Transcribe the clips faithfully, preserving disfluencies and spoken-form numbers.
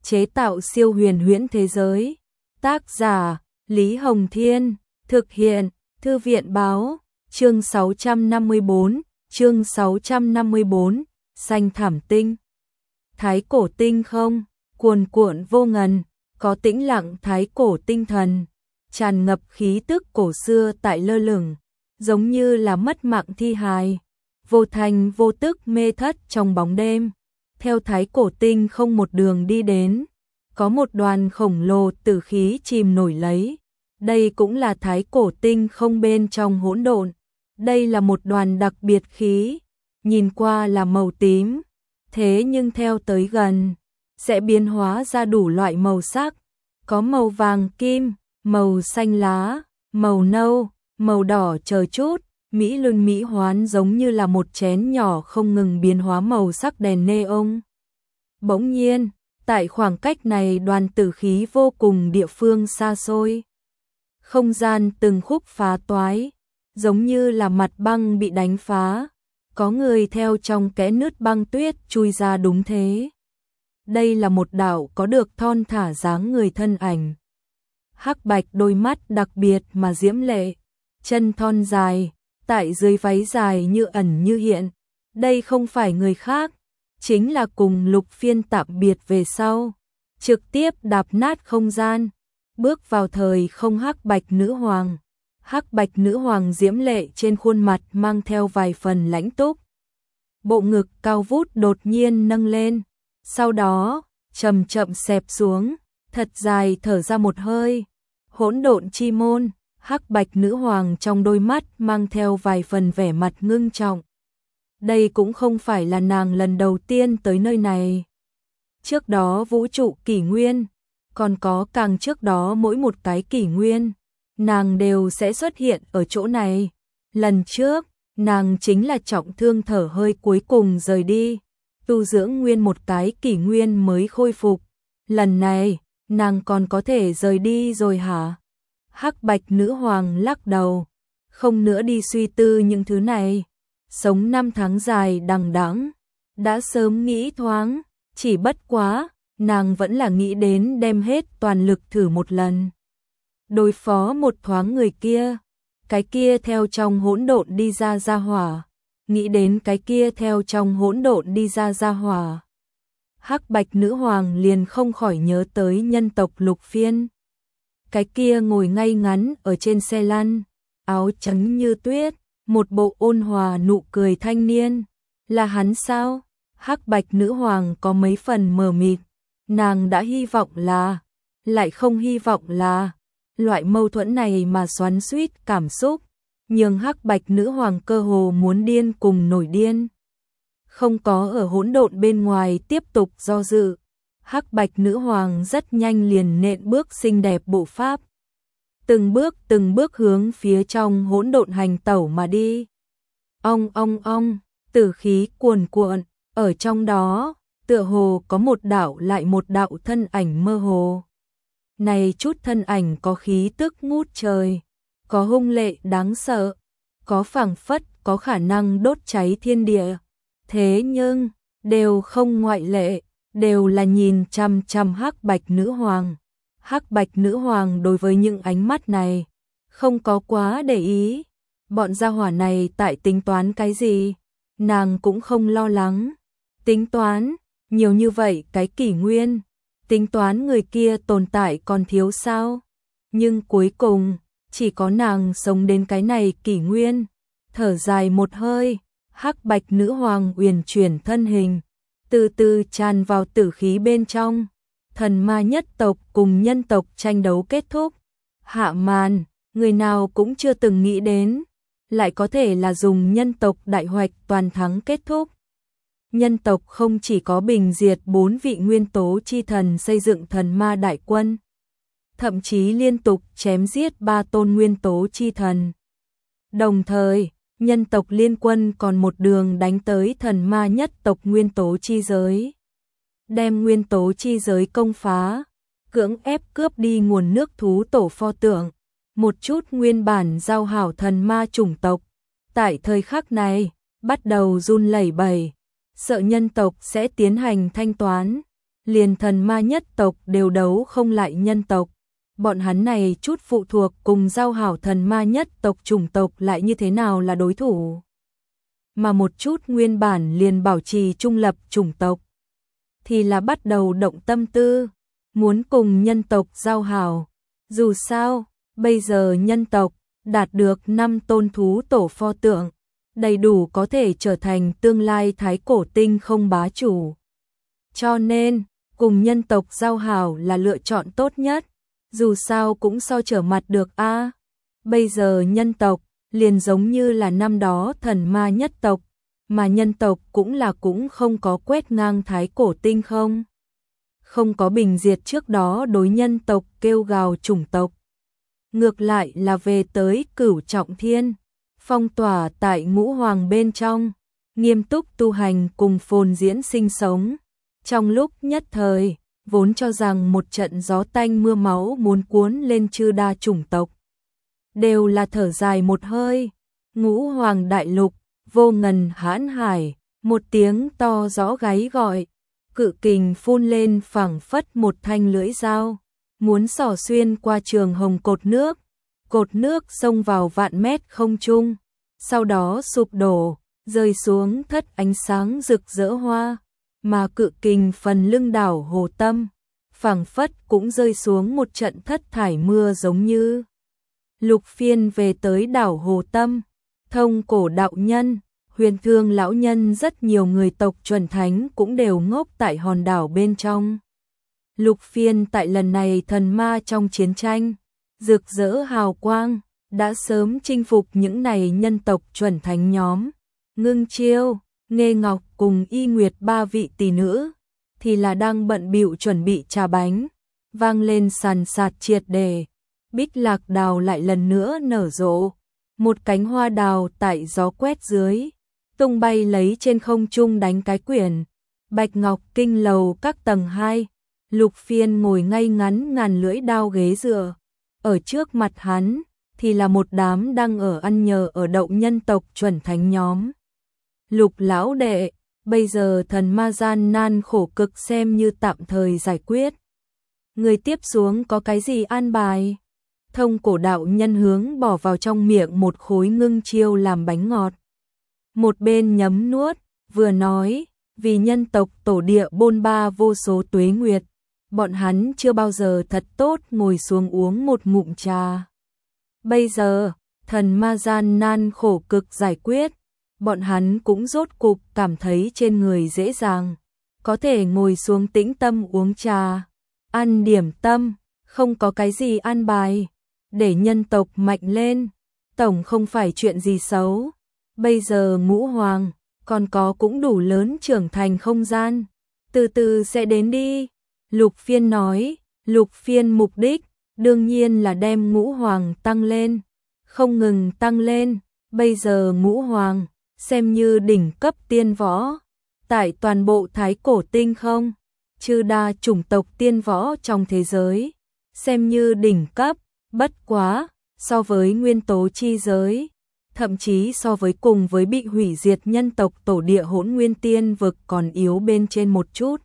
chế tạo siêu huyền huyễn thế giới. Tác giả Lý Hồng Thiên, thực hiện Thư viện Báo, chương sáu trăm năm mươi tư, chương sáu trăm năm mươi tư, xanh thảm tinh. Thái cổ tinh không, cuồn cuộn vô ngần, có tĩnh lặng thái cổ tinh thần, tràn ngập khí tức cổ xưa tại lơ lửng, giống như là mất mạng thi hài, vô thành vô tức mê thất trong bóng đêm. Theo thái cổ tinh không một đường đi đến, có một đoàn khổng lồ tử khí chìm nổi lấy. Đây cũng là thái cổ tinh không bên trong hỗn độn. Đây là một đoàn đặc biệt khí, nhìn qua là màu tím, thế nhưng theo tới gần, sẽ biến hóa ra đủ loại màu sắc, có màu vàng kim, màu xanh lá, màu nâu, màu đỏ chờ chút, mỹ luân mỹ hoán giống như là một chén nhỏ không ngừng biến hóa màu sắc đèn neon. Bỗng nhiên, tại khoảng cách này đoàn tử khí vô cùng địa phương xa xôi. Không gian từng khúc phá toái, giống như là mặt băng bị đánh phá, có người theo trong kẽ nứt băng tuyết chui ra đúng thế. Đây là một đạo có được thon thả dáng người thân ảnh. Hắc bạch đôi mắt đặc biệt mà diễm lệ, chân thon dài, tại dưới váy dài như ẩn như hiện. Đây không phải người khác, chính là cùng Lục Phiên tạm biệt về sau, trực tiếp đạp nát không gian, bước vào thời không hắc bạch nữ hoàng. Hắc bạch nữ hoàng diễm lệ trên khuôn mặt mang theo vài phần lãnh túc. Bộ ngực cao vút đột nhiên nâng lên, sau đó chậm chậm xẹp xuống, thật dài thở ra một hơi. Hỗn độn chi môn, hắc bạch nữ hoàng trong đôi mắt mang theo vài phần vẻ mặt ngưng trọng. Đây cũng không phải là nàng lần đầu tiên tới nơi này. Trước đó vũ trụ kỷ nguyên, còn có càng trước đó mỗi một cái kỷ nguyên, nàng đều sẽ xuất hiện ở chỗ này. Lần trước, nàng chính là trọng thương thở hơi cuối cùng rời đi, tu dưỡng nguyên một cái kỷ nguyên mới khôi phục. Lần này, nàng còn có thể rời đi rồi hả? Hắc bạch nữ hoàng lắc đầu, không nữa đi suy tư những thứ này. Sống năm tháng dài đằng đẵng, đã sớm nghĩ thoáng, chỉ bất quá, nàng vẫn là nghĩ đến đem hết toàn lực thử một lần. Đối phó một thoáng người kia, cái kia theo trong hỗn độn đi ra ra hỏa, nghĩ đến cái kia theo trong hỗn độn đi ra ra hỏa. Hắc bạch nữ hoàng liền không khỏi nhớ tới nhân tộc Lục Phiên. Cái kia ngồi ngay ngắn ở trên xe lăn, áo trắng như tuyết, một bộ ôn hòa nụ cười thanh niên. Là hắn sao? Hắc bạch nữ hoàng có mấy phần mờ mịt, nàng đã hy vọng là, lại không hy vọng là. Loại mâu thuẫn này mà xoắn xuýt cảm xúc, nhưng hắc bạch nữ hoàng cơ hồ muốn điên cùng nổi điên. Không có ở hỗn độn bên ngoài tiếp tục do dự, hắc bạch nữ hoàng rất nhanh liền nện bước xinh đẹp bộ pháp. Từng bước từng bước hướng phía trong hỗn độn hành tẩu mà đi. Ong ong ong, tử khí cuồn cuộn, ở trong đó, tựa hồ có một đạo lại một đạo thân ảnh mơ hồ. Này chút thân ảnh có khí tức ngút trời, có hung lệ đáng sợ, có phảng phất có khả năng đốt cháy thiên địa. Thế nhưng, đều không ngoại lệ, đều là nhìn chằm chằm hắc bạch nữ hoàng. Hắc bạch nữ hoàng đối với những ánh mắt này, không có quá để ý. Bọn gia hỏa này tại tính toán cái gì, nàng cũng không lo lắng. Tính toán, nhiều như vậy cái kỷ nguyên, tính toán người kia tồn tại còn thiếu sao. Nhưng cuối cùng, chỉ có nàng sống đến cái này kỷ nguyên. Thở dài một hơi, hắc bạch nữ hoàng uyển chuyển thân hình, từ từ tràn vào tử khí bên trong. Thần ma nhất tộc cùng nhân tộc tranh đấu kết thúc. Hạ màn, người nào cũng chưa từng nghĩ đến, lại có thể là dùng nhân tộc đại hoạch toàn thắng kết thúc. Nhân tộc không chỉ có bình diệt bốn vị nguyên tố chi thần xây dựng thần ma đại quân, thậm chí liên tục chém giết ba tôn nguyên tố chi thần. Đồng thời, nhân tộc liên quân còn một đường đánh tới thần ma nhất tộc nguyên tố chi giới, đem nguyên tố chi giới công phá, cưỡng ép cướp đi nguồn nước thú tổ pho tượng, một chút nguyên bản giao hảo thần ma chủng tộc. Tại thời khắc này, bắt đầu run lẩy bẩy, sợ nhân tộc sẽ tiến hành thanh toán. liền thần ma nhất tộc đều đấu không lại nhân tộc. Bọn hắn này chút phụ thuộc cùng giao hảo thần ma nhất tộc chủng tộc lại như thế nào là đối thủ. Mà một chút nguyên bản liền bảo trì trung lập chủng tộc thì là bắt đầu động tâm tư, muốn cùng nhân tộc giao hảo. Dù sao, bây giờ nhân tộc đạt được năm tôn thú tổ pho tượng, đầy đủ có thể trở thành tương lai thái cổ tinh không bá chủ. Cho nên, cùng nhân tộc giao hảo là lựa chọn tốt nhất, dù sao cũng so trở mặt được a. Bây giờ nhân tộc liền giống như là năm đó thần ma nhất tộc, mà nhân tộc cũng là cũng không có quét ngang thái cổ tinh không. Không có bình diệt trước đó đối nhân tộc kêu gào chủng tộc. Ngược lại là về tới Cửu Trọng Thiên, phong tỏa tại Ngũ Hoàng bên trong, nghiêm túc tu hành cùng phồn diễn sinh sống. Trong lúc nhất thời, vốn cho rằng một trận gió tanh mưa máu muốn cuốn lên chư đa chủng tộc, đều là thở dài một hơi. Ngũ Hoàng đại lục, vô ngần hãn hải, một tiếng to rõ gáy gọi, cự kình phun lên phảng phất một thanh lưỡi dao, muốn xỏ xuyên qua trường hồng cột nước. Cột nước xông vào vạn mét không trung, sau đó sụp đổ, rơi xuống thất ánh sáng rực rỡ hoa, mà cự kình phần lưng đảo Hồ Tâm, phảng phất cũng rơi xuống một trận thất thải mưa giống như. Lục Phiên về tới đảo Hồ Tâm, Thông Cổ đạo nhân, Huyền Thương lão nhân, rất nhiều người tộc chuẩn thánh cũng đều ngốc tại hòn đảo bên trong. Lục Phiên tại lần này thần ma trong chiến tranh, rực rỡ hào quang, đã sớm chinh phục những này nhân tộc chuẩn thánh nhóm. Ngưng Chiêu, Nghê Ngọc cùng Y Nguyệt ba vị tỷ nữ thì là đang bận bịu chuẩn bị trà bánh, vang lên sàn sạt triệt đề. Bích Lạc đào lại lần nữa nở rộ, một cánh hoa đào tại gió quét dưới, tung bay lấy trên không trung đánh cái quyển. Bạch Ngọc Kinh lầu các tầng hai, Lục Phiên ngồi ngay ngắn ngàn lưỡi đao ghế dựa, ở trước mặt hắn thì là một đám đang ở ăn nhờ ở đậu nhân tộc chuẩn thánh nhóm. Lục lão đệ, bây giờ thần ma gian nan khổ cực xem như tạm thời giải quyết. Người tiếp xuống có cái gì an bài? Thông Cổ đạo nhân hướng bỏ vào trong miệng một khối Ngưng Chiêu làm bánh ngọt. Một bên nhấm nuốt, vừa nói, vì nhân tộc tổ địa bôn ba vô số tuế nguyệt, bọn hắn chưa bao giờ thật tốt ngồi xuống uống một ngụm trà. Bây giờ, thần ma gian nan khổ cực giải quyết, bọn hắn cũng rốt cục cảm thấy trên người dễ dàng, có thể ngồi xuống tĩnh tâm uống trà, ăn điểm tâm, không có cái gì an bài, để nhân tộc mạnh lên, tổng không phải chuyện gì xấu. Bây giờ Ngũ Hoàng, còn có cũng đủ lớn trưởng thành không gian, từ từ sẽ đến đi. Lục Phiên nói, Lục Phiên mục đích, đương nhiên là đem Ngũ Hoàng tăng lên, không ngừng tăng lên. Bây giờ Ngũ Hoàng, xem như đỉnh cấp tiên võ, tại toàn bộ thái cổ tinh không, chư đa chủng tộc tiên võ trong thế giới, xem như đỉnh cấp, bất quá, so với nguyên tố chi giới, thậm chí so với cùng với bị hủy diệt nhân tộc tổ địa Hỗn Nguyên Tiên vực còn yếu bên trên một chút.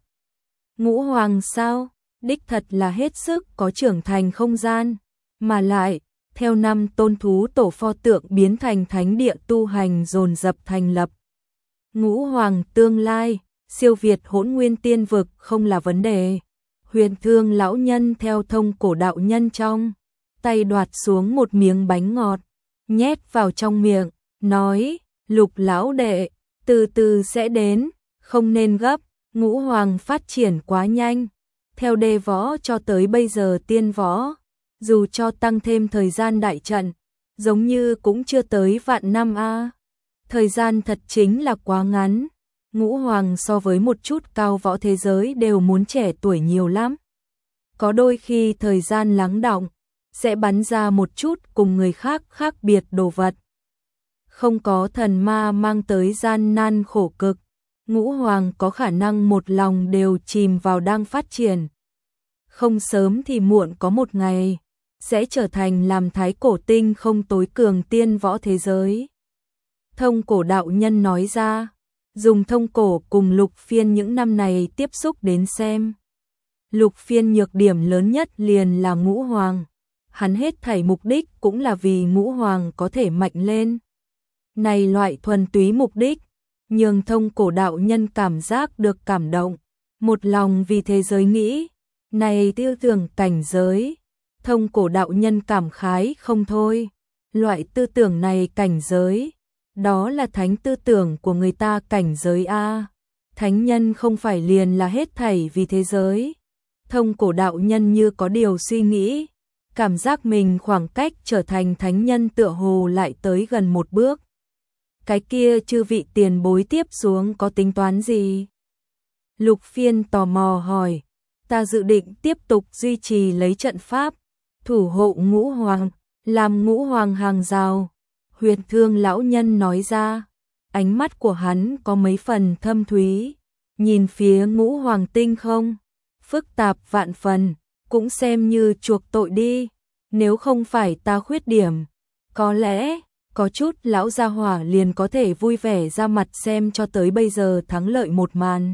Ngũ Hoàng sao, đích thật là hết sức có trưởng thành không gian, mà lại, theo năm tôn thú tổ pho tượng biến thành thánh địa tu hành dồn dập thành lập. Ngũ Hoàng tương lai, siêu việt Hỗn Nguyên Tiên vực không là vấn đề. Huyền Thương lão nhân theo Thông Cổ đạo nhân trong tay đoạt xuống một miếng bánh ngọt, nhét vào trong miệng, nói, Lục lão đệ, từ từ sẽ đến, không nên gấp. Ngũ Hoàng phát triển quá nhanh, theo đê võ cho tới bây giờ tiên võ, dù cho tăng thêm thời gian đại trận, giống như cũng chưa tới vạn năm a. Thời gian thật chính là quá ngắn. Ngũ Hoàng so với một chút cao võ thế giới đều muốn trẻ tuổi nhiều lắm. Có đôi khi thời gian lắng đọng, sẽ bắn ra một chút cùng người khác khác biệt đồ vật. Không có thần ma mang tới gian nan khổ cực, Ngũ Hoàng có khả năng một lòng đều chìm vào đang phát triển. Không sớm thì muộn có một ngày, sẽ trở thành làm thái cổ tinh không tối cường tiên võ thế giới. Thông Cổ đạo nhân nói ra, dùng Thông Cổ cùng Lục Phiên những năm này tiếp xúc đến xem, Lục Phiên nhược điểm lớn nhất liền là Ngũ Hoàng. Hắn hết thảy mục đích cũng là vì Ngũ Hoàng có thể mạnh lên. Này loại thuần túy mục đích, nhường Thông Cổ đạo nhân cảm giác được cảm động, một lòng vì thế giới nghĩ, này tiêu tưởng cảnh giới. Thông Cổ đạo nhân cảm khái không thôi, loại tư tưởng này cảnh giới, đó là thánh tư tưởng của người ta cảnh giới a. Thánh nhân không phải liền là hết thảy vì thế giới. Thông Cổ đạo nhân như có điều suy nghĩ, cảm giác mình khoảng cách trở thành thánh nhân tựa hồ lại tới gần một bước. Cái kia chư vị tiền bối tiếp xuống có tính toán gì? Lục Phiên tò mò hỏi, ta dự định tiếp tục duy trì lấy trận pháp, thủ hộ Ngũ Hoàng, làm Ngũ Hoàng hàng rào. Huyền Thương lão nhân nói ra, ánh mắt của hắn có mấy phần thâm thúy, nhìn phía Ngũ Hoàng tinh không, phức tạp vạn phần, cũng xem như chuộc tội đi, nếu không phải ta khuyết điểm, có lẽ có chút lão gia hỏa liền có thể vui vẻ ra mặt xem cho tới bây giờ thắng lợi một màn.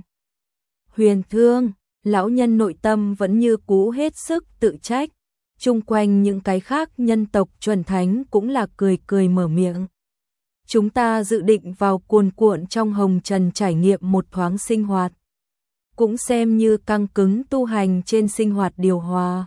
Huyền Thương, lão nhân nội tâm vẫn như cũ hết sức tự trách, chung quanh những cái khác nhân tộc chuẩn thánh cũng là cười cười mở miệng. Chúng ta dự định vào cuồn cuộn trong hồng trần trải nghiệm một thoáng sinh hoạt, cũng xem như căng cứng tu hành trên sinh hoạt điều hòa.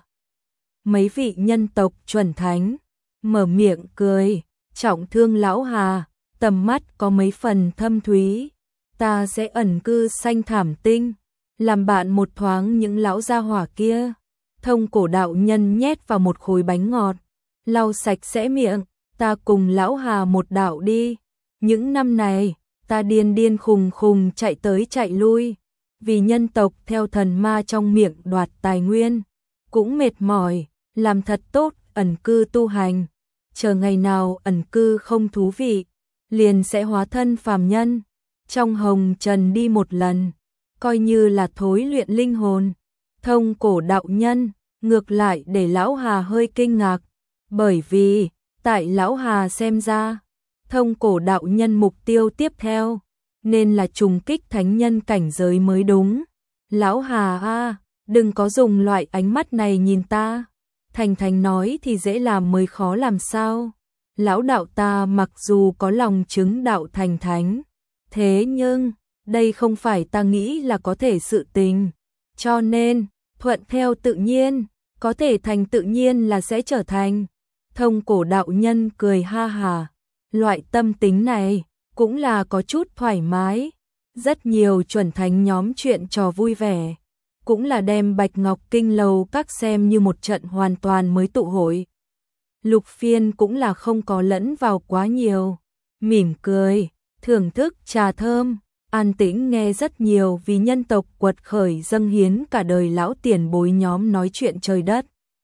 Mấy vị nhân tộc chuẩn thánh mở miệng cười, Trọng Thương lão Hà, tầm mắt có mấy phần thâm thúy, ta sẽ ẩn cư xanh thảm tinh, làm bạn một thoáng những lão gia hỏa kia. Thông Cổ đạo nhân nhét vào một khối bánh ngọt, lau sạch sẽ miệng, ta cùng lão Hà một đạo đi. Những năm này, ta điên điên khùng khùng chạy tới chạy lui, vì nhân tộc theo thần ma trong miệng đoạt tài nguyên, cũng mệt mỏi, làm thật tốt ẩn cư tu hành. Chờ ngày nào ẩn cư không thú vị, liền sẽ hóa thân phàm nhân, trong hồng trần đi một lần, coi như là thối luyện linh hồn. Thông Cổ đạo nhân, ngược lại để lão Hà hơi kinh ngạc, bởi vì, tại lão Hà xem ra, Thông Cổ đạo nhân mục tiêu tiếp theo, nên là trùng kích thánh nhân cảnh giới mới đúng. Lão Hà a, đừng có dùng loại ánh mắt này nhìn ta. Thành Thành nói thì dễ làm mới khó làm sao. Lão đạo ta mặc dù có lòng chứng đạo thành thánh, thế nhưng, đây không phải ta nghĩ là có thể sự tình. Cho nên, thuận theo tự nhiên, có thể thành tự nhiên là sẽ trở thành. Thông Cổ đạo nhân cười ha hà, loại tâm tính này, cũng là có chút thoải mái. Rất nhiều chuẩn thánh nhóm chuyện trò vui vẻ, cũng là đem Bạch Ngọc Kinh Lầu các xem như một trận hoàn toàn mới tụ hội. Lục Phiên cũng là không có lẫn vào quá nhiều, mỉm cười, thưởng thức trà thơm, an tĩnh nghe rất nhiều vì nhân tộc quật khởi dâng hiến cả đời lão tiền bối nhóm nói chuyện trời đất.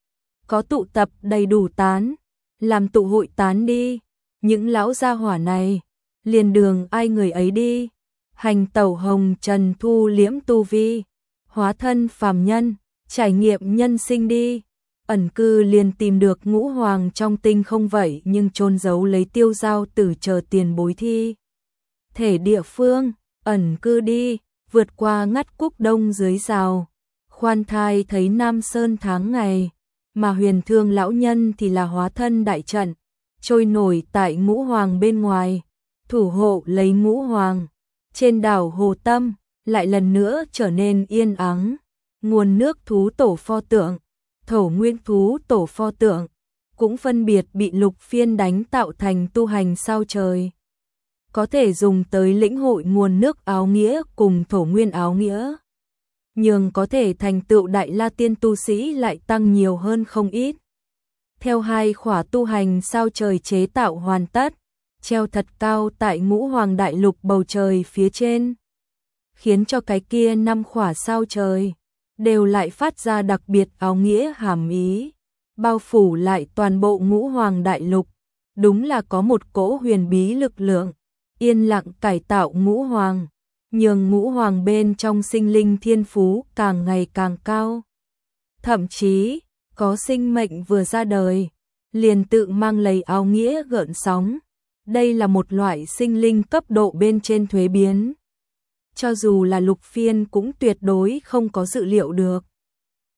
Có tụ tập đầy đủ tán, làm tụ hội tán đi, những lão gia hỏa này, liền đường ai người ấy đi, hành tẩu hồng trần thu liễm tu vi, hóa thân phàm nhân, trải nghiệm nhân sinh đi. Ẩn cư liền tìm được Ngũ Hoàng trong tinh không vậy nhưng chôn giấu lấy Tiêu Giao Tử chờ tiền bối thi thể địa phương, ẩn cư đi, vượt qua ngắt cúc đông dưới rào, khoan thai thấy Nam Sơn tháng ngày, mà Huyền Thương lão nhân thì là hóa thân đại trận, trôi nổi tại Ngũ Hoàng bên ngoài, thủ hộ lấy Ngũ Hoàng. Trên đảo Hồ Tâm, lại lần nữa trở nên yên ắng, nguồn nước thú tổ pho tượng, thổ nguyên thú tổ pho tượng, cũng phân biệt bị Lục Phiên đánh tạo thành tu hành sao trời. Có thể dùng tới lĩnh hội nguồn nước áo nghĩa cùng thổ nguyên áo nghĩa. Nhưng có thể thành tựu đại la tiên tu sĩ lại tăng nhiều hơn không ít. Theo hai khỏa tu hành sao trời chế tạo hoàn tất, treo thật cao tại Ngũ Hoàng đại lục bầu trời phía trên, khiến cho cái kia năm khỏa sao trời đều lại phát ra đặc biệt áo nghĩa hàm ý, bao phủ lại toàn bộ Ngũ Hoàng đại lục. Đúng là có một cỗ huyền bí lực lượng, yên lặng cải tạo Ngũ Hoàng, nhường Ngũ Hoàng bên trong sinh linh thiên phú càng ngày càng cao. Thậm chí, có sinh mệnh vừa ra đời, liền tự mang lấy áo nghĩa gợn sóng. Đây là một loại sinh linh cấp độ bên trên thuế biến. Cho dù là Lục Phiên cũng tuyệt đối không có dự liệu được.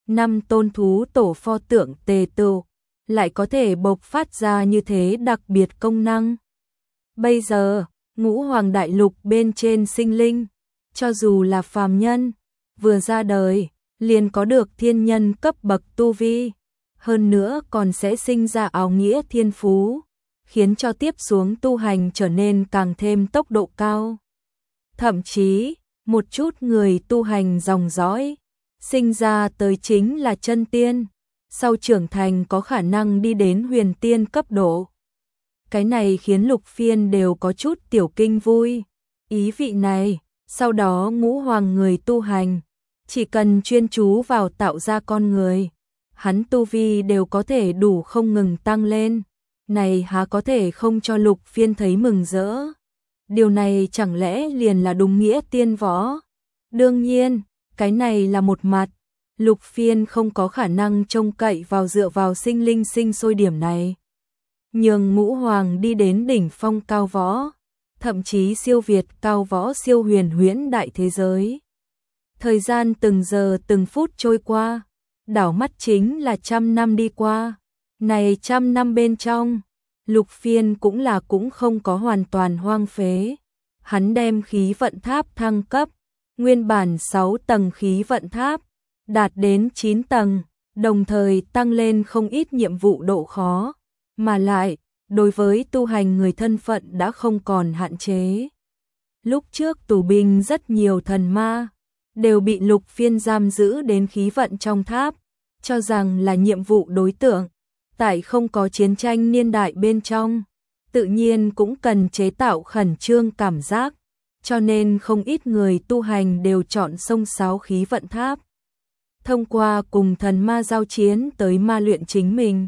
năm tôn thú tổ pho tượng tề tựu, lại có thể bộc phát ra như thế đặc biệt công năng. Bây giờ, ngũ hoàng đại lục bên trên sinh linh, cho dù là phàm nhân, vừa ra đời, liền có được thiên nhân cấp bậc tu vi, hơn nữa còn sẽ sinh ra áo nghĩa thiên phú, khiến cho tiếp xuống tu hành trở nên càng thêm tốc độ cao. Thậm chí, một chút người tu hành dòng dõi, sinh ra tới chính là chân tiên, sau trưởng thành có khả năng đi đến huyền tiên cấp độ. Cái này khiến Lục Phiên đều có chút tiểu kinh vui. Ý vị này, sau đó ngũ hoàng người tu hành, chỉ cần chuyên chú vào tạo ra con người, hắn tu vi đều có thể đủ không ngừng tăng lên. Này há có thể không cho Lục Phiên thấy mừng rỡ. Điều này chẳng lẽ liền là đúng nghĩa tiên võ? Đương nhiên, cái này là một mặt. Lục Phiên không có khả năng trông cậy vào dựa vào sinh linh sinh sôi điểm này. Nhường ngũ hoàng đi đến đỉnh phong cao võ, thậm chí siêu việt cao võ siêu huyền huyễn đại thế giới. Thời gian từng giờ từng phút trôi qua, đảo mắt chính là trăm năm đi qua. Này trăm năm bên trong, Lục Phiên cũng là cũng không có hoàn toàn hoang phế. Hắn đem khí vận tháp thăng cấp, nguyên bản sáu tầng khí vận tháp, đạt đến chín tầng, đồng thời tăng lên không ít nhiệm vụ độ khó, mà lại, đối với tu hành người thân phận đã không còn hạn chế. Lúc trước tù binh rất nhiều thần ma, đều bị Lục Phiên giam giữ đến khí vận trong tháp, cho rằng là nhiệm vụ đối tượng. Tại không có chiến tranh niên đại bên trong, tự nhiên cũng cần chế tạo khẩn trương cảm giác, cho nên không ít người tu hành đều chọn sông sáo khí vận tháp. Thông qua cùng thần ma giao chiến tới ma luyện chính mình,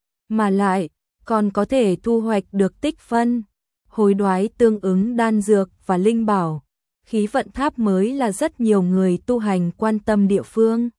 mà lại còn có thể thu hoạch được tích phân, hối đoái tương ứng đan dược và linh bảo. Khí vận tháp mới là rất nhiều người tu hành quan tâm địa phương.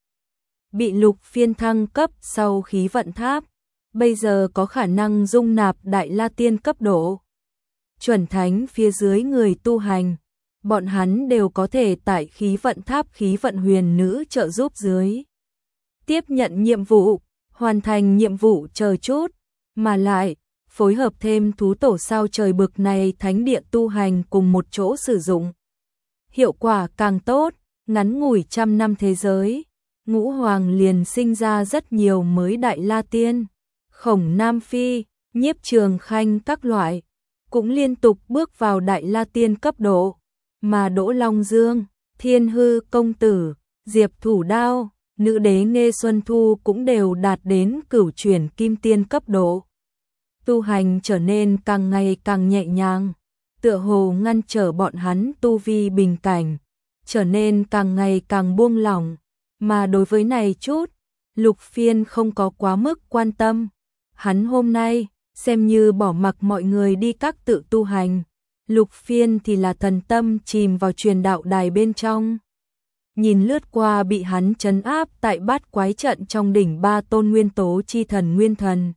Bị Lục Phiên thăng cấp sau khí vận tháp, bây giờ có khả năng dung nạp đại la tiên cấp độ. Chuẩn thánh phía dưới người tu hành, bọn hắn đều có thể tại khí vận tháp khí vận huyền nữ trợ giúp dưới. Tiếp nhận nhiệm vụ, hoàn thành nhiệm vụ chờ chút, mà lại, phối hợp thêm thú tổ sao trời bực này thánh địa tu hành cùng một chỗ sử dụng. Hiệu quả càng tốt, ngắn ngủi trăm năm thế giới, ngũ hoàng liền sinh ra rất nhiều mới đại la tiên. Khổng Nam Phi, Nhiếp Trường Khanh các loại, cũng liên tục bước vào đại la tiên cấp độ, mà Đỗ Long Dương, Thiên Hư Công Tử, Diệp Thủ Đao, Nữ Đế Nghê Xuân Thu cũng đều đạt đến cửu chuyển kim tiên cấp độ. Tu hành trở nên càng ngày càng nhẹ nhàng, tựa hồ ngăn trở bọn hắn tu vi bình cảnh, trở nên càng ngày càng buông lỏng, mà đối với này chút, Lục Phiên không có quá mức quan tâm. Hắn hôm nay, xem như bỏ mặc mọi người đi các tự tu hành, Lục Phiên thì là thần tâm chìm vào truyền đạo đài bên trong. Nhìn lướt qua bị hắn trấn áp tại bát quái trận trong đỉnh ba tôn nguyên tố chi thần nguyên thần.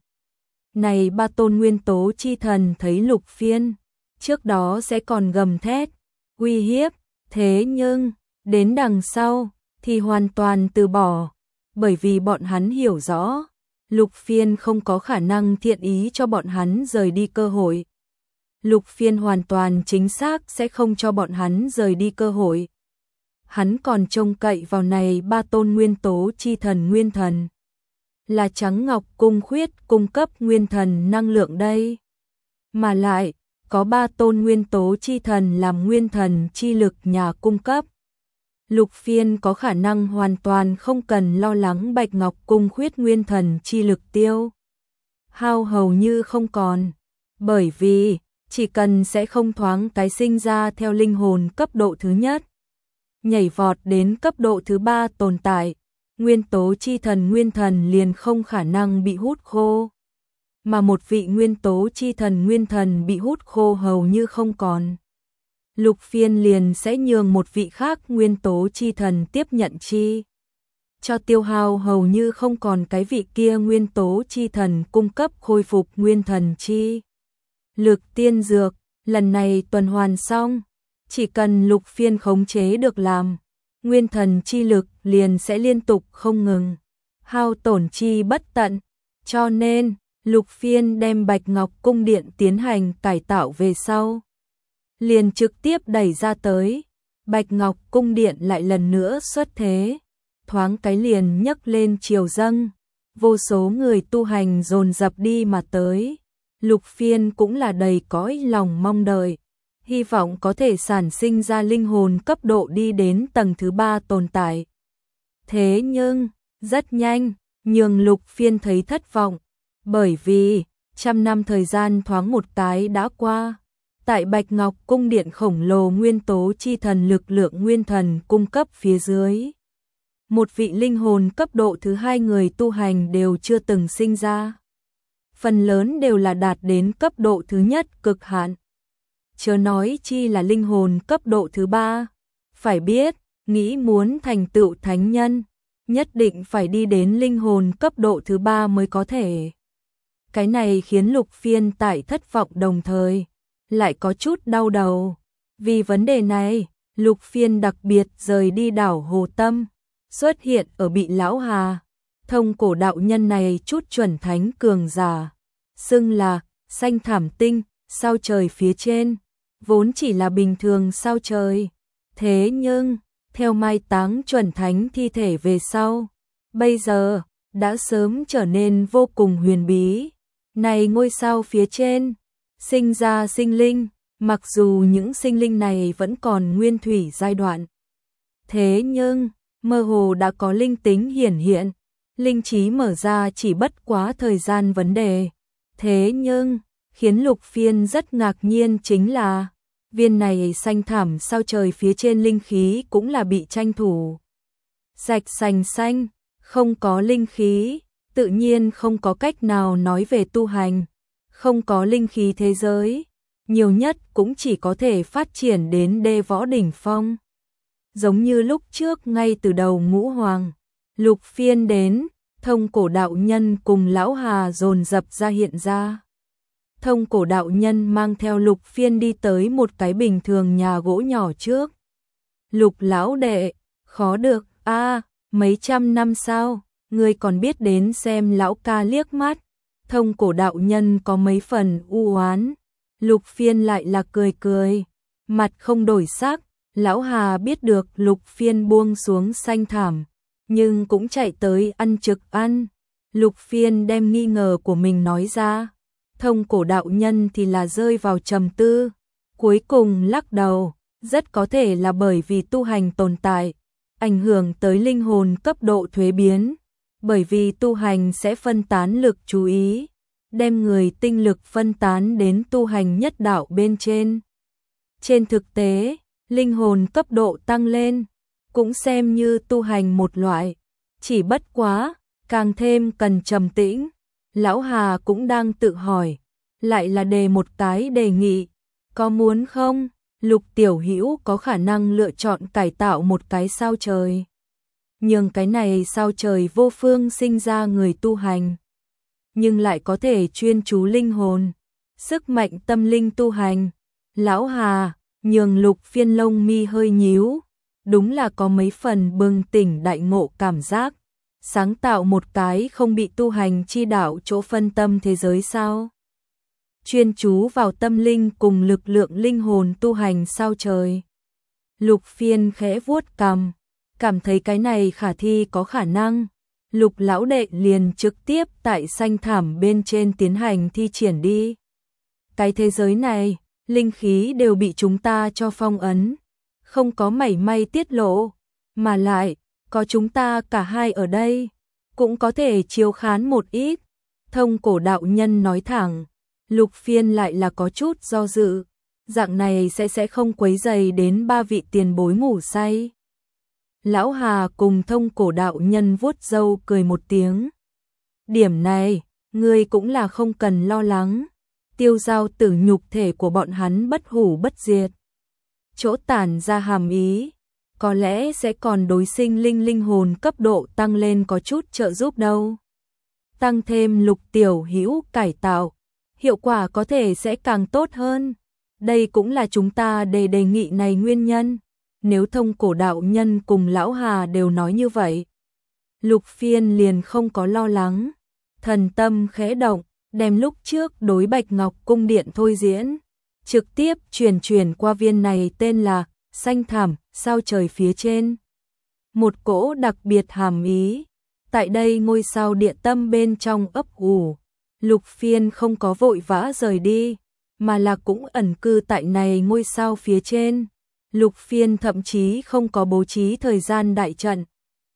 Này ba tôn nguyên tố chi thần thấy Lục Phiên, trước đó sẽ còn gầm thét, uy hiếp, thế nhưng, đến đằng sau, thì hoàn toàn từ bỏ, bởi vì bọn hắn hiểu rõ. Lục Phiên không có khả năng thiện ý cho bọn hắn rời đi cơ hội. Lục Phiên hoàn toàn chính xác sẽ không cho bọn hắn rời đi cơ hội. Hắn còn trông cậy vào này ba tôn nguyên tố chi thần nguyên thần. Là trắng ngọc cung khuyết cung cấp nguyên thần năng lượng đây. Mà lại, có ba tôn nguyên tố chi thần làm nguyên thần chi lực nhà cung cấp. Lục Phiên có khả năng hoàn toàn không cần lo lắng Bạch Ngọc cung khuyết nguyên thần chi lực tiêu hao hầu như không còn, bởi vì chỉ cần sẽ không thoáng cái sinh ra theo linh hồn cấp độ thứ nhất, nhảy vọt đến cấp độ thứ ba tồn tại, nguyên tố chi thần nguyên thần liền không khả năng bị hút khô, mà một vị nguyên tố chi thần nguyên thần bị hút khô hầu như không còn. Lục Phiên liền sẽ nhường một vị khác nguyên tố chi thần tiếp nhận chi, cho tiêu hao hầu như không còn cái vị kia nguyên tố chi thần cung cấp khôi phục nguyên thần chi lực tiên dược. Lần này tuần hoàn xong, chỉ cần Lục Phiên khống chế được làm, nguyên thần chi lực liền sẽ liên tục không ngừng hao tổn chi bất tận, cho nên Lục Phiên đem Bạch Ngọc Cung Điện tiến hành cải tạo về sau, liền trực tiếp đẩy ra tới. Bạch Ngọc Cung Điện lại lần nữa xuất thế, thoáng cái liền nhấc lên triều dâng, vô số người tu hành dồn dập đi mà tới. Lục Phiên cũng là đầy cõi lòng mong đợi, hy vọng có thể sản sinh ra linh hồn cấp độ đi đến tầng thứ ba tồn tại. Thế nhưng, rất nhanh, nhường Lục Phiên thấy thất vọng, bởi vì, trăm năm thời gian thoáng một cái đã qua. Tại Bạch Ngọc Cung Điện khổng lồ nguyên tố chi thần lực lượng nguyên thần cung cấp phía dưới, một vị linh hồn cấp độ thứ hai người tu hành đều chưa từng sinh ra. Phần lớn đều là đạt đến cấp độ thứ nhất cực hạn. Chớ nói chi là linh hồn cấp độ thứ ba. Phải biết, nghĩ muốn thành tựu thánh nhân, nhất định phải đi đến linh hồn cấp độ thứ ba mới có thể. Cái này khiến Lục Phiên tại thất vọng đồng thời, lại có chút đau đầu. Vì vấn đề này, Lục Phiên đặc biệt rời đi đảo Hồ Tâm, xuất hiện ở Bị Lão Hà, thông cổ đạo nhân này chút chuẩn thánh cường giả, xưng là xanh thảm tinh, sao trời phía trên, vốn chỉ là bình thường sao trời. Thế nhưng, theo mai táng chuẩn thánh thi thể về sau, bây giờ, đã sớm trở nên vô cùng huyền bí. Này ngôi sao phía trên, sinh ra sinh linh, mặc dù những sinh linh này vẫn còn nguyên thủy giai đoạn. Thế nhưng, mơ hồ đã có linh tính hiển hiện, linh trí mở ra chỉ bất quá thời gian vấn đề. Thế nhưng, khiến Lục Phiên rất ngạc nhiên chính là, viên này xanh thảm sao trời phía trên linh khí cũng là bị tranh thủ sạch sành xanh, không có linh khí, tự nhiên không có cách nào nói về tu hành, không có linh khí thế giới, nhiều nhất cũng chỉ có thể phát triển đến đê võ đỉnh phong. Giống như lúc trước ngay từ đầu ngũ hoàng, Lục Phiên đến, thông cổ đạo nhân cùng Lão Hà dồn dập ra hiện ra. Thông cổ đạo nhân mang theo Lục Phiên đi tới một cái bình thường nhà gỗ nhỏ trước. Lục lão đệ, khó được, a mấy trăm năm sao, ngươi còn biết đến xem lão ca liếc mắt. Thông cổ đạo nhân có mấy phần u oán. Lục Phiên lại là cười cười, mặt không đổi sắc. Lão Hà biết được Lục Phiên buông xuống xanh thảm, nhưng cũng chạy tới ăn trực ăn. Lục Phiên đem nghi ngờ của mình nói ra. Thông cổ đạo nhân thì là rơi vào trầm tư, cuối cùng lắc đầu, rất có thể là bởi vì tu hành tồn tại, ảnh hưởng tới linh hồn cấp độ thuế biến, bởi vì tu hành sẽ phân tán lực chú ý, đem người tinh lực phân tán đến tu hành nhất đạo bên trên. Trên thực tế, linh hồn cấp độ tăng lên, cũng xem như tu hành một loại, chỉ bất quá, càng thêm cần trầm tĩnh. Lão Hà cũng đang tự hỏi, lại là đề một cái đề nghị, có muốn không? Lục Tiểu Hữu có khả năng lựa chọn cải tạo một cái sao trời, nhưng cái này sao trời vô phương sinh ra người tu hành, nhưng lại có thể chuyên chú linh hồn, sức mạnh tâm linh tu hành. Lão Hà nhường Lục Phiên lông mi hơi nhíu, đúng là có mấy phần bừng tỉnh đại ngộ cảm giác. Sáng tạo một cái không bị tu hành chi đạo chỗ phân tâm thế giới sao? Chuyên chú vào tâm linh cùng lực lượng linh hồn tu hành sao trời. Lục Phiên khẽ vuốt cằm, cảm thấy cái này khả thi có khả năng. Lục lão đệ liền trực tiếp tại xanh thảm bên trên tiến hành thi triển đi. Cái thế giới này, linh khí đều bị chúng ta cho phong ấn, không có mảy may tiết lộ, mà lại có chúng ta cả hai ở đây, cũng có thể chiếu khán một ít. Thông cổ đạo nhân nói thẳng. Lục Phiên lại là có chút do dự, dạng này sẽ sẽ không quấy rầy đến ba vị tiền bối ngủ say. Lão Hà cùng thông cổ đạo nhân vuốt râu cười một tiếng. Điểm này, ngươi cũng là không cần lo lắng, tiêu giao tử nhục thể của bọn hắn bất hủ bất diệt. Chỗ tản ra hàm ý, có lẽ sẽ còn đối sinh linh linh hồn cấp độ tăng lên có chút trợ giúp đâu. Tăng thêm Lục Tiểu Hữu cải tạo, hiệu quả có thể sẽ càng tốt hơn. Đây cũng là chúng ta đề đề nghị này nguyên nhân. Nếu thông cổ đạo nhân cùng Lão Hà đều nói như vậy, Lục Phiên liền không có lo lắng, thần tâm khẽ động, đem lúc trước đối Bạch Ngọc cung điện thôi diễn, trực tiếp truyền truyền qua viên này tên là xanh thảm sao trời phía trên. Một cỗ đặc biệt hàm ý, tại đây ngôi sao địa tâm bên trong ấp ủ, Lục Phiên không có vội vã rời đi, mà là cũng ẩn cư tại này ngôi sao phía trên. Lục Phiên thậm chí không có bố trí thời gian đại trận.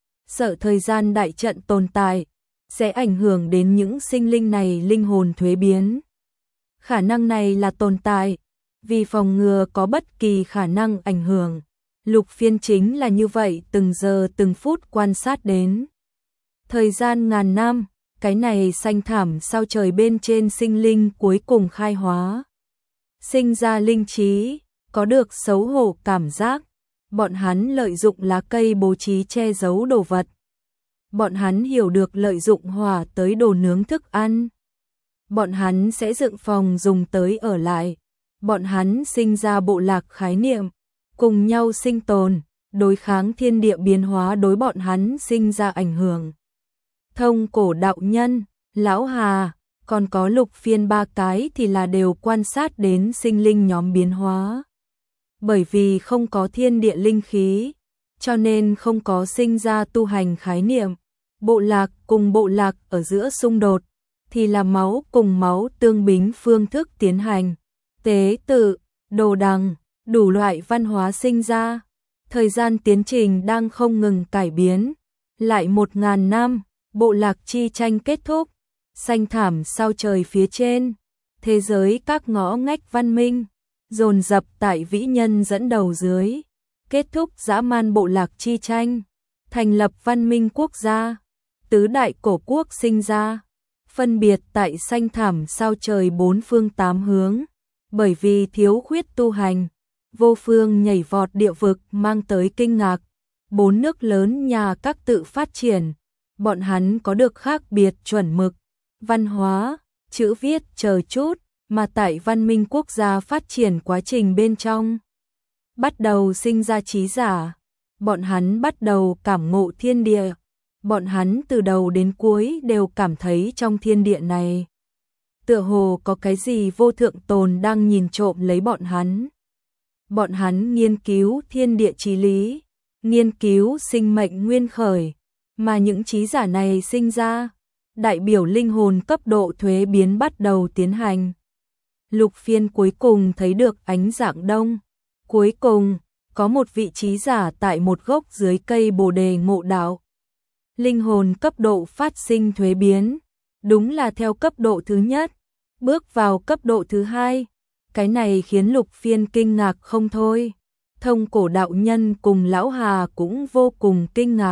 Sợ thời gian đại trận tồn tại sẽ ảnh hưởng đến những sinh linh này linh hồn thuế biến. Khả năng này là tồn tại, vì phòng ngừa có bất kỳ khả năng ảnh hưởng. Lục Phiên chính là như vậy từng giờ từng phút quan sát đến. Thời gian ngàn năm, cái này xanh thảm sao trời bên trên sinh linh cuối cùng khai hóa. Sinh ra linh trí, có được xấu hổ cảm giác. Bọn hắn lợi dụng lá cây bố trí che giấu đồ vật. Bọn hắn hiểu được lợi dụng hỏa tới đồ nướng thức ăn. Bọn hắn sẽ dựng phòng dùng tới ở lại. Bọn hắn sinh ra bộ lạc khái niệm, cùng nhau sinh tồn, đối kháng thiên địa biến hóa đối bọn hắn sinh ra ảnh hưởng. Thông cổ đạo nhân, lão Hà, còn có Lục Phiên ba cái thì là đều quan sát đến sinh linh nhóm biến hóa. Bởi vì không có thiên địa linh khí, cho nên không có sinh ra tu hành khái niệm. Bộ lạc cùng bộ lạc ở giữa xung đột, thì là máu cùng máu tương bính phương thức tiến hành. Tế tự, đồ đằng, đủ loại văn hóa sinh ra. Thời gian tiến trình đang không ngừng cải biến. Lại một ngàn năm, bộ lạc chi tranh kết thúc. Xanh thảm sao trời phía trên. Thế giới các ngõ ngách văn minh, dồn dập tại vĩ nhân dẫn đầu dưới. Kết thúc dã man bộ lạc chi tranh. Thành lập văn minh quốc gia. Tứ đại cổ quốc sinh ra. Phân biệt tại xanh thảm sao trời bốn phương tám hướng. Bởi vì thiếu khuyết tu hành, vô phương nhảy vọt địa vực mang tới kinh ngạc. Bốn nước lớn nhà các tự phát triển, bọn hắn có được khác biệt chuẩn mực, văn hóa, chữ viết chờ chút, mà tại văn minh quốc gia phát triển quá trình bên trong. Bắt đầu sinh ra trí giả, bọn hắn bắt đầu cảm ngộ thiên địa, bọn hắn từ đầu đến cuối đều cảm thấy trong thiên địa này tựa hồ có cái gì vô thượng tồn đang nhìn trộm lấy bọn hắn. Bọn hắn nghiên cứu thiên địa chí lý, nghiên cứu sinh mệnh nguyên khởi, mà những trí giả này sinh ra, đại biểu linh hồn cấp độ thuế biến bắt đầu tiến hành. Lục Phiên cuối cùng thấy được ánh dạng đông, cuối cùng có một vị trí giả tại một gốc dưới cây bồ đề ngộ đạo. Linh hồn cấp độ phát sinh thuế biến, đúng là theo cấp độ thứ nhất, bước vào cấp độ thứ hai. Cái này khiến Lục Phiên kinh ngạc không thôi. Thông cổ đạo nhân cùng lão Hà cũng vô cùng kinh ngạc.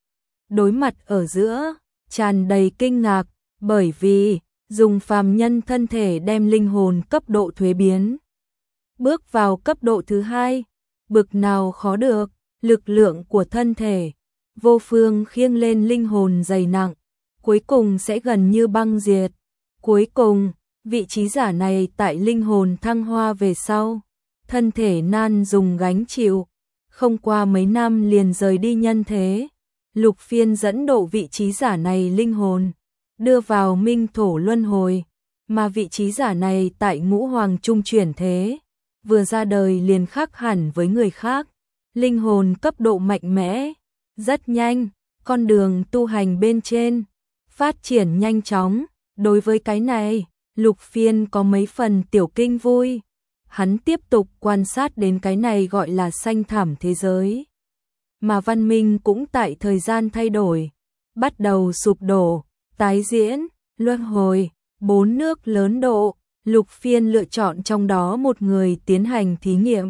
Đối mặt ở giữa, tràn đầy kinh ngạc, bởi vì dùng phàm nhân thân thể đem linh hồn cấp độ thuế biến. Bước vào cấp độ thứ hai, bực nào khó được, lực lượng của thân thể, vô phương khiêng lên linh hồn dày nặng, cuối cùng sẽ gần như băng diệt. Cuối cùng, vị trí giả này tại linh hồn thăng hoa về sau, thân thể nan dùng gánh chịu, không qua mấy năm liền rời đi nhân thế. Lục Phiên dẫn độ vị trí giả này linh hồn, đưa vào minh thổ luân hồi, mà vị trí giả này tại ngũ hoàng trung chuyển thế, vừa ra đời liền khác hẳn với người khác, linh hồn cấp độ mạnh mẽ, rất nhanh, con đường tu hành bên trên, phát triển nhanh chóng. Đối với cái này, Lục Phiên có mấy phần tiểu kinh vui. Hắn tiếp tục quan sát đến cái này gọi là xanh thảm thế giới. Mà văn minh cũng tại thời gian thay đổi, bắt đầu sụp đổ, tái diễn, luân hồi, bốn nước lớn độ. Lục Phiên lựa chọn trong đó một người tiến hành thí nghiệm.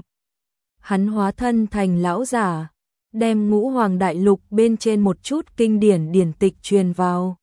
Hắn hóa thân thành lão giả, đem ngũ hoàng đại lục bên trên một chút kinh điển điển tịch truyền vào.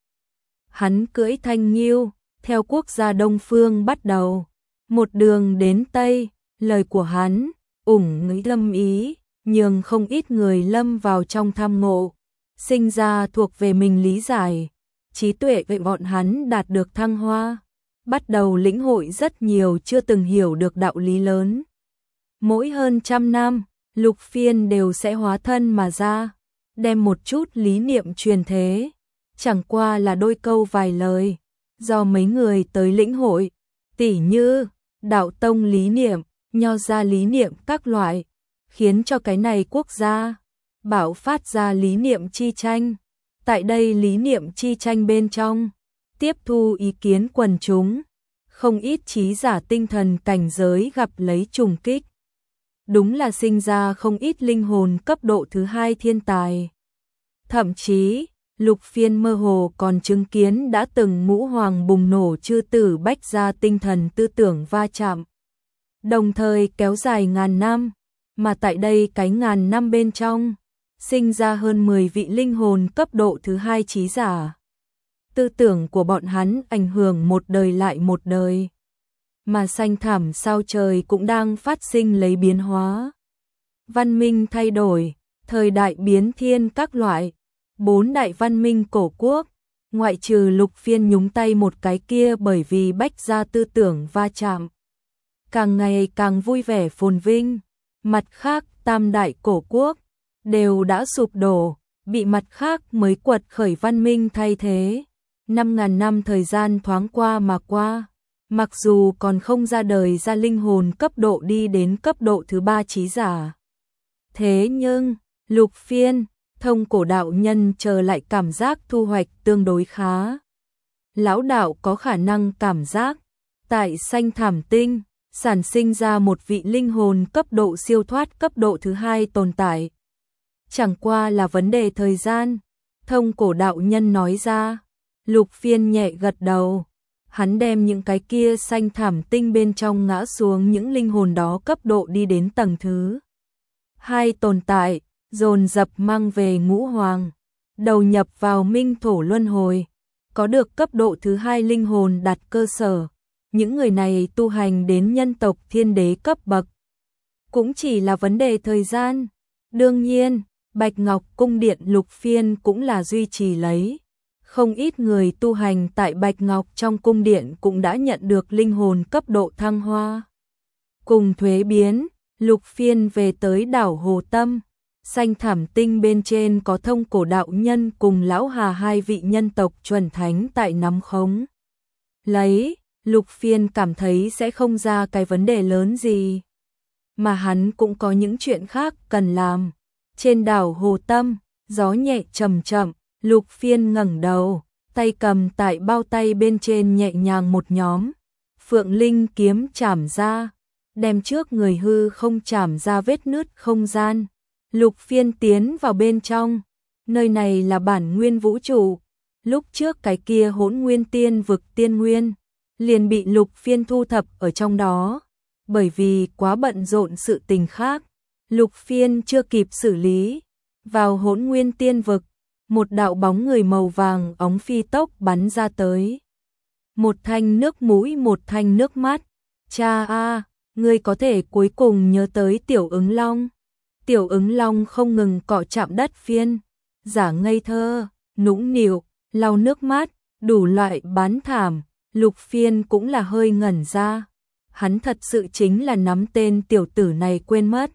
Hắn cưỡi thanh nghiêu, theo quốc gia Đông Phương bắt đầu, một đường đến Tây, lời của hắn, ủng nghĩ lâm ý, nhường không ít người lâm vào trong tham ngộ, sinh ra thuộc về mình lý giải, trí tuệ vậy bọn hắn đạt được thăng hoa, bắt đầu lĩnh hội rất nhiều chưa từng hiểu được đạo lý lớn. Mỗi hơn trăm năm, Lục Phiên đều sẽ hóa thân mà ra, đem một chút lý niệm truyền thế, chẳng qua là đôi câu vài lời, do mấy người tới lĩnh hội, tỉ như đạo tông lý niệm, nho gia lý niệm các loại, khiến cho cái này quốc gia bạo phát ra lý niệm chi tranh. Tại đây lý niệm chi tranh bên trong, tiếp thu ý kiến quần chúng, không ít trí giả tinh thần cảnh giới gặp lấy trùng kích. Đúng là sinh ra không ít linh hồn cấp độ thứ hai thiên tài. Thậm chí, Lục Phiên mơ hồ còn chứng kiến đã từng ngũ hoàng bùng nổ chư tử bách gia tinh thần tư tưởng va chạm. Đồng thời kéo dài ngàn năm, mà tại đây cái ngàn năm bên trong, sinh ra hơn mười vị linh hồn cấp độ thứ hai trí giả. Tư tưởng của bọn hắn ảnh hưởng một đời lại một đời. Mà xanh thẳm sao trời cũng đang phát sinh lấy biến hóa. Văn minh thay đổi, thời đại biến thiên các loại, bốn đại văn minh cổ quốc, ngoại trừ Lục Phiên nhúng tay một cái kia bởi vì bách gia tư tưởng va chạm. Càng ngày càng vui vẻ phồn vinh, mặt khác tam đại cổ quốc đều đã sụp đổ, bị mặt khác mới quật khởi văn minh thay thế. Năm ngàn năm thời gian thoáng qua mà qua, mặc dù còn không ra đời ra linh hồn cấp độ đi đến cấp độ thứ ba trí giả. Thế nhưng, Lục Phiên, Thông Cổ đạo nhân chờ lại cảm giác thu hoạch tương đối khá. Lão đạo có khả năng cảm giác, tại xanh thảm tinh, sản sinh ra một vị linh hồn cấp độ siêu thoát cấp độ thứ hai tồn tại. Chẳng qua là vấn đề thời gian, Thông Cổ đạo nhân nói ra. Lục Phiên nhẹ gật đầu, hắn đem những cái kia xanh thảm tinh bên trong ngã xuống những linh hồn đó cấp độ đi đến tầng thứ hai tồn tại, dồn dập mang về ngũ hoàng, đầu nhập vào minh thổ luân hồi, có được cấp độ thứ hai linh hồn đặt cơ sở. Những người này tu hành đến nhân tộc thiên đế cấp bậc, cũng chỉ là vấn đề thời gian. Đương nhiên, Bạch Ngọc cung điện Lục Phiên cũng là duy trì lấy. Không ít người tu hành tại Bạch Ngọc trong cung điện cũng đã nhận được linh hồn cấp độ thăng hoa. Cùng thuế biến, Lục Phiên về tới đảo Hồ Tâm, xanh thảm tinh bên trên có Thông Cổ đạo nhân cùng Lão Hà hai vị nhân tộc chuẩn thánh tại nắm khống. Lấy, Lục Phiên cảm thấy sẽ không ra cái vấn đề lớn gì. Mà hắn cũng có những chuyện khác cần làm. Trên đảo Hồ Tâm, gió nhẹ chậm chậm. Lục Phiên ngẩng đầu, tay cầm tại bao tay bên trên nhẹ nhàng một nhóm. Phượng Linh kiếm chảm ra, đem trước người hư không chảm ra vết nứt không gian. Lục Phiên tiến vào bên trong, nơi này là bản nguyên vũ trụ. Lúc trước cái kia Hỗn Nguyên Tiên vực tiên nguyên, liền bị Lục Phiên thu thập ở trong đó. Bởi vì quá bận rộn sự tình khác, Lục Phiên chưa kịp xử lý. Vào Hỗn Nguyên Tiên vực, một đạo bóng người màu vàng óng phi tốc bắn ra tới. Một thanh nước mũi một thanh nước mắt. Cha a, ngươi có thể cuối cùng nhớ tới Tiểu Ứng Long. Tiểu Ứng Long không ngừng cọ chạm đất Phiên, giả ngây thơ, nũng nịu, lau nước mắt, đủ loại bán thảm. Lục Phiên cũng là hơi ngẩn ra. Hắn thật sự chính là nắm tên tiểu tử này quên mất.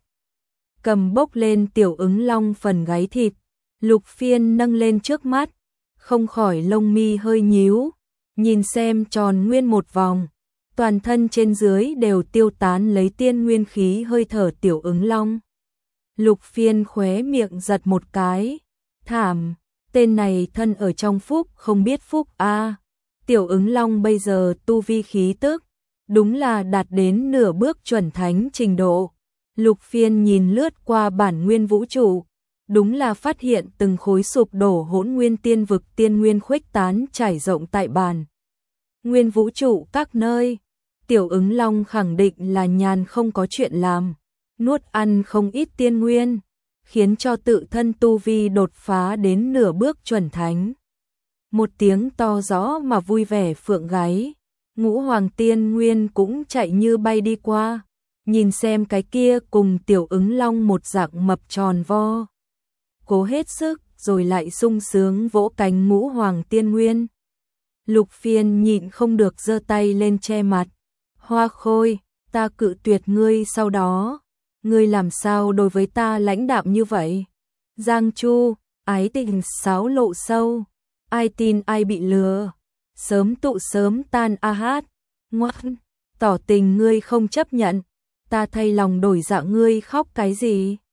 Cầm bốc lên Tiểu Ứng Long phần gáy thịt, Lục Phiên nâng lên trước mắt, không khỏi lông mi hơi nhíu, nhìn xem tròn nguyên một vòng, toàn thân trên dưới đều tiêu tán lấy tiên nguyên khí hơi thở Tiểu Ứng Long. Lục Phiên khóe miệng giật một cái, thảm, tên này thân ở trong phúc không biết phúc a. Tiểu Ứng Long bây giờ tu vi khí tức, đúng là đạt đến nửa bước chuẩn thánh trình độ. Lục Phiên nhìn lướt qua bản nguyên vũ trụ, đúng là phát hiện từng khối sụp đổ Hỗn Nguyên Tiên vực tiên nguyên khuếch tán trải rộng tại bản nguyên vũ trụ các nơi. Tiểu Ứng Long khẳng định là nhàn không có chuyện làm, nuốt ăn không ít tiên nguyên, khiến cho tự thân tu vi đột phá đến nửa bước chuẩn thánh. Một tiếng to rõ mà vui vẻ phượng gáy, Ngũ Hoàng Tiên Nguyên cũng chạy như bay đi qua, nhìn xem cái kia cùng Tiểu Ứng Long một dạng mập tròn vo. Cố hết sức rồi lại sung sướng vỗ cánh Ngũ Hoàng Tiên Nguyên. Lục Phiên nhịn không được giơ tay lên che mặt. Hoa Khôi, ta cự tuyệt ngươi sau đó, ngươi làm sao đối với ta lãnh đạm như vậy? Giang Chu, ái tình sáo lộ sâu, ai tin ai bị lừa, sớm tụ sớm tan a hát, ngoan, tỏ tình ngươi không chấp nhận, ta thay lòng đổi dạ ngươi khóc cái gì?